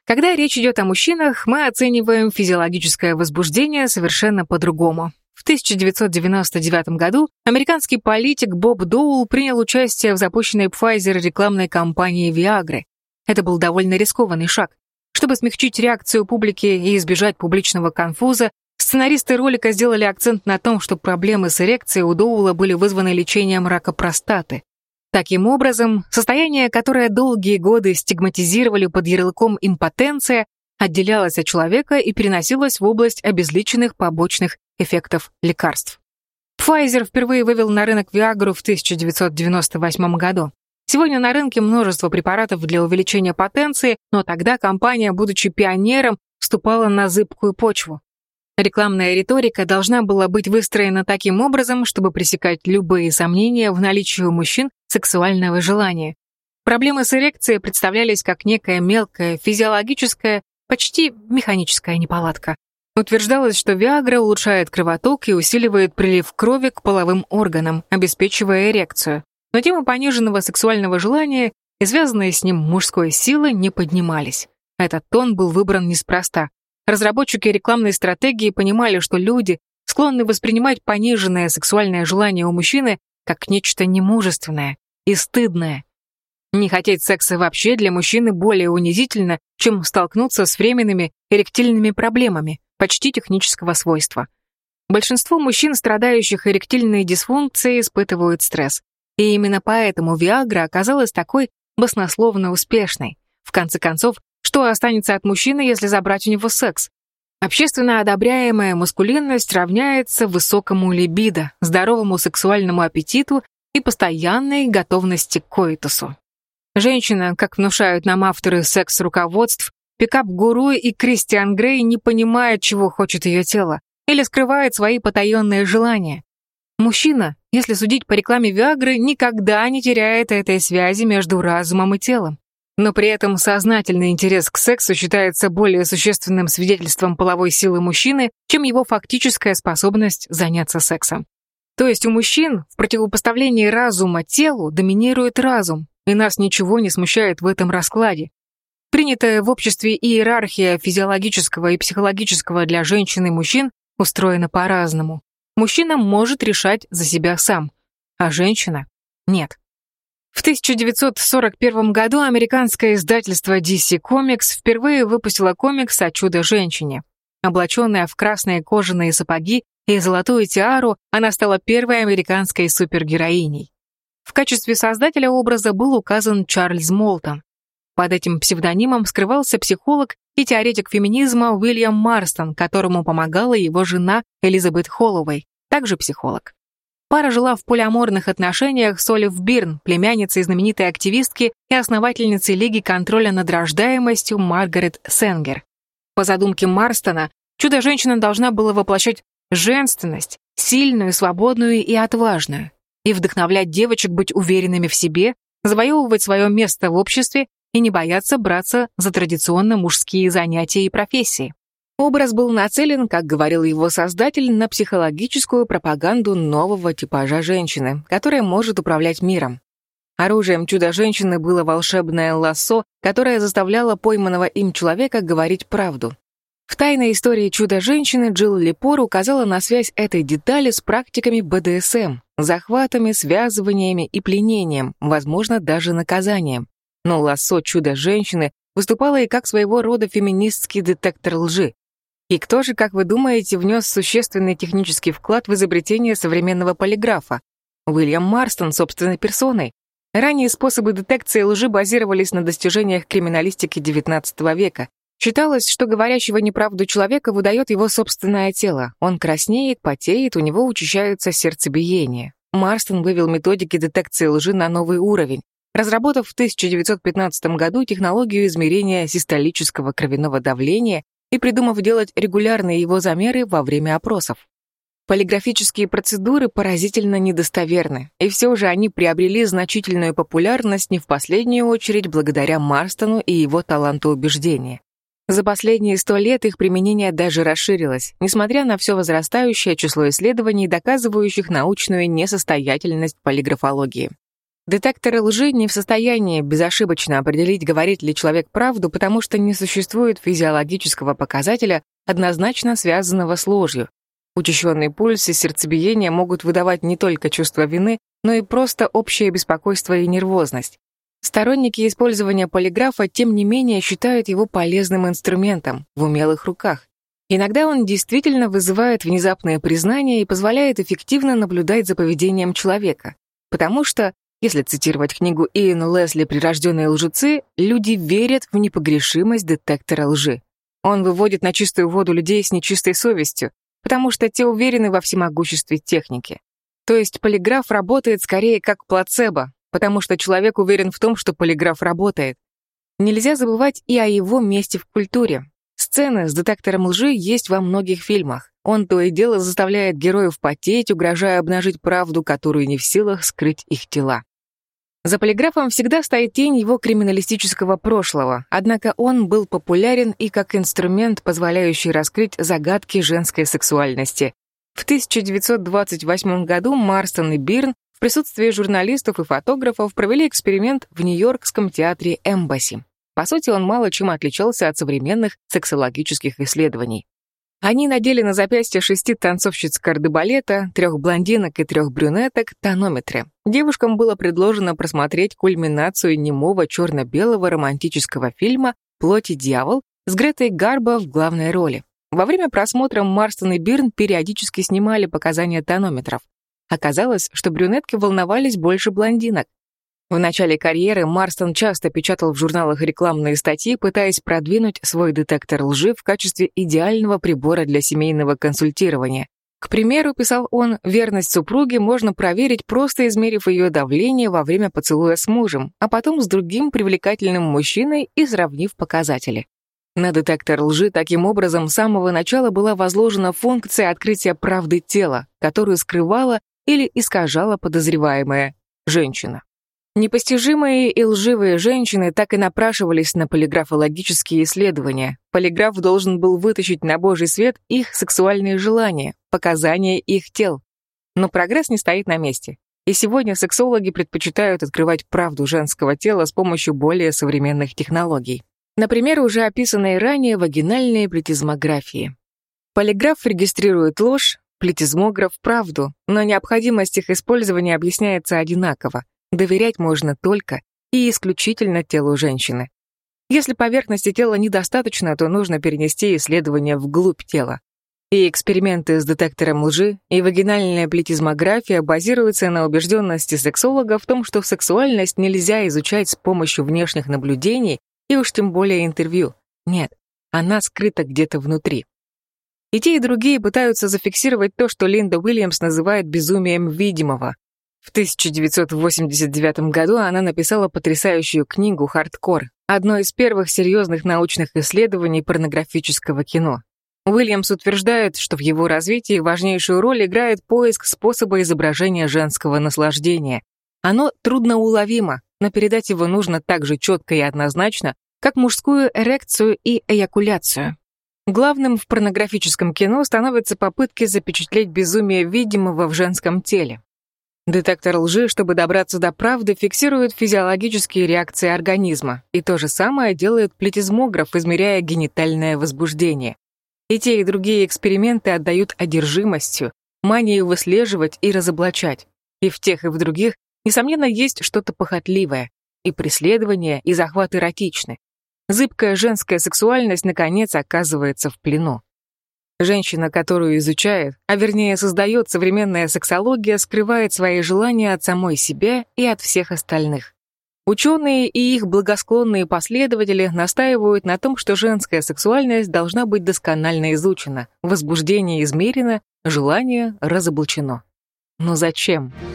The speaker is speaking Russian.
Когда речь идет о мужчинах, мы оцениваем физиологическое возбуждение совершенно по-другому. В 1999 году американский политик Боб Доул принял участие в запущенной Pfizer рекламной кампании Viagra. Это был довольно рискованный шаг. Чтобы смягчить реакцию публики и избежать публичного конфуза, сценаристы ролика сделали акцент на том, что проблемы с эрекцией у Доула были вызваны лечением рака простаты. Таким образом, состояние, которое долгие годы стигматизировали под ярлыком импотенция, отделялось от человека и переносилось в область обезличенных побочных эффектов лекарств. Pfizer впервые вывел на рынок Viagra в 1998 году. Сегодня на рынке множество препаратов для увеличения потенции, но тогда компания, будучи пионером, вступала на зыбкую почву. Рекламная риторика должна была быть выстроена таким образом, чтобы пресекать любые сомнения в наличии у мужчин сексуального желания. Проблемы с эрекцией представлялись как некая мелкая, физиологическая, почти механическая неполадка. Утверждалось, что Viagra улучшает кровоток и усиливает прилив крови к половым органам, обеспечивая эрекцию. Но темы пониженного сексуального желания и связанные с ним мужской силы не поднимались. Этот тон был выбран неспроста. Разработчики рекламной стратегии понимали, что люди склонны воспринимать пониженное сексуальное желание у мужчины как нечто немужественное и стыдное. Не хотеть секса вообще для мужчины более унизительно, чем столкнуться с временными эректильными проблемами, почти технического свойства. Большинство мужчин, страдающих эректильной дисфункцией, испытывают стресс. И именно поэтому Viagra оказалась такой баснословно успешной. В конце концов, что останется от мужчины, если забрать у него секс? Общественно одобряемая маскулинность равняется высокому либидо, здоровому сексуальному аппетиту и постоянной готовности к коитусу. Женщина, как внушают нам авторы секс-руководств, пикап-гуру и Кристиан Грей, не понимает, чего хочет ее тело, или скрывает свои потаенные желания. Мужчина, если судить по рекламе Viagra, никогда не теряет этой связи между разумом и телом. Но при этом сознательный интерес к сексу считается более существенным свидетельством половой силы мужчины, чем его фактическая способность заняться сексом. То есть у мужчин в противопоставлении разума телу доминирует разум, и нас ничего не смущает в этом раскладе. Принятая в обществе иерархия физиологического и психологического для женщин и мужчин устроена по-разному. Мужчина может решать за себя сам, а женщина — нет. В 1941 году американское издательство DC Comics впервые выпустило комикс о чудо-женщине. Облаченная в красные кожаные сапоги и золотую тиару, она стала первой американской супергероиней. В качестве создателя образа был указан Чарльз Молтон. Под этим псевдонимом скрывался психолог и теоретик феминизма Уильям Марстон, которому помогала его жена Элизабет Холлоуэй, также психолог. Пара жила в полиаморных отношениях с Олив Бирн, племянницей знаменитой активистки и основательницей Лиги контроля над рождаемостью Маргарет Сенгер. По задумке Марстона, чудо-женщина должна была воплощать женственность, сильную, свободную и отважную, и вдохновлять девочек быть уверенными в себе, завоевывать свое место в обществе и не бояться браться за традиционно мужские занятия и профессии. Образ был нацелен, как говорил его создатель, на психологическую пропаганду нового типажа женщины, которая может управлять миром. Оружием чудо-женщины было волшебное лассо, которое заставляло пойманного им человека говорить правду. В «Тайной истории чудо-женщины» Джилл Лепор указала на связь этой детали с практиками БДСМ, захватами, связываниями и пленением, возможно, даже наказанием. Но лассо чудо-женщины выступало и как своего рода феминистский детектор лжи. И кто же, как вы думаете, внес существенный технический вклад в изобретение современного полиграфа? Уильям Марстон собственной персоной. Ранние способы детекции лжи базировались на достижениях криминалистики XIX века. Считалось, что говорящего неправду человека выдает его собственное тело. Он краснеет, потеет, у него учащается сердцебиение. Марстон вывел методики детекции лжи на новый уровень, разработав в 1915 году технологию измерения систолического кровяного давления и придумав делать регулярные его замеры во время опросов. Полиграфические процедуры поразительно недостоверны, и все же они приобрели значительную популярность не в последнюю очередь благодаря Марстону и его таланту убеждения. За последние 100 лет их применение даже расширилось, несмотря на все возрастающее число исследований, доказывающих научную несостоятельность полиграфологии. Детекторы лжи не в состоянии безошибочно определить, говорит ли человек правду, потому что не существует физиологического показателя, однозначно связанного с ложью. Учащенный пульс и сердцебиение могут выдавать не только чувство вины, но и просто общее беспокойство и нервозность. Сторонники использования полиграфа, тем не менее, считают его полезным инструментом в умелых руках. Иногда он действительно вызывает внезапное признание и позволяет эффективно наблюдать за поведением человека. Потому что, если цитировать книгу Иэн Лесли «Прирожденные лжецы», люди верят в непогрешимость детектора лжи. Он выводит на чистую воду людей с нечистой совестью, потому что те уверены во всемогуществе техники. То есть полиграф работает скорее как плацебо, потому что человек уверен в том, что полиграф работает. Нельзя забывать и о его месте в культуре. Сцены с детектором лжи есть во многих фильмах. Он то и дело заставляет героев потеть, угрожая обнажить правду, которую не в силах скрыть их тела. За полиграфом всегда стоит тень его криминалистического прошлого, однако он был популярен и как инструмент, позволяющий раскрыть загадки женской сексуальности. В 1928 году Марстон и Бирн в присутствии журналистов и фотографов провели эксперимент в Нью-Йоркском театре Эмбасси. По сути, он мало чем отличался от современных сексологических исследований. Они надели на запястье 6 танцовщиц кардебалета, 3 блондинок и 3 брюнеток тонометры. Девушкам было предложено просмотреть кульминацию немого черно-белого романтического фильма «Плоть и дьявол» с Гретой Гарбо в главной роли. Во время просмотра Марстон и Бирн периодически снимали показания тонометров. Оказалось, что брюнетки волновались больше блондинок. В начале карьеры Марстон часто печатал в журналах рекламные статьи, пытаясь продвинуть свой детектор лжи в качестве идеального прибора для семейного консультирования. К примеру, писал он, верность супруге можно проверить, просто измерив ее давление во время поцелуя с мужем, а потом с другим привлекательным мужчиной и сравнив показатели. На детектор лжи таким образом с самого начала была возложена функция открытия правды тела, которую скрывала или искажала подозреваемая женщина. Непостижимые и лживые женщины так и напрашивались на полиграфологические исследования. Полиграф должен был вытащить на божий свет их сексуальные желания, показания их тел. Но прогресс не стоит на месте. И сегодня сексологи предпочитают открывать правду женского тела с помощью более современных технологий. Например, уже описанные ранее вагинальные плетизмографии. Полиграф регистрирует ложь, плетизмограф — правду, но необходимость их использования объясняется одинаково. Доверять можно только и исключительно телу женщины. Если поверхности тела недостаточно, то нужно перенести исследование вглубь тела. И эксперименты с детектором лжи, и вагинальная плетизмография базируются на убежденности сексолога в том, что сексуальность нельзя изучать с помощью внешних наблюдений и уж тем более интервью. Нет, она скрыта где-то внутри. И те, и другие пытаются зафиксировать то, что Линда Уильямс называет безумием видимого. В 1989 году она написала потрясающую книгу «Хардкор», одно из первых серьезных научных исследований порнографического кино. Уильямс утверждает, что в его развитии важнейшую роль играет поиск способа изображения женского наслаждения. Оно трудноуловимо, но передать его нужно так же четко и однозначно, как мужскую эрекцию и эякуляцию. Главным в порнографическом кино становятся попытки запечатлеть безумие видимого в женском теле. Детектор лжи, чтобы добраться до правды, фиксирует физиологические реакции организма, и то же самое делает плетизмограф, измеряя генитальное возбуждение. И те, и другие эксперименты отдают одержимостью, манией выслеживать и разоблачать. И в тех, и в других, несомненно, есть что-то похотливое, и преследование, и захват эротичны. Зыбкая женская сексуальность, наконец, оказывается в плену. Женщина, которую изучает, а вернее создает современная сексология, скрывает свои желания от самой себя и от всех остальных. Ученые и их благосклонные последователи настаивают на том, что женская сексуальность должна быть досконально изучена, возбуждение измерено, желание разоблачено. Но зачем?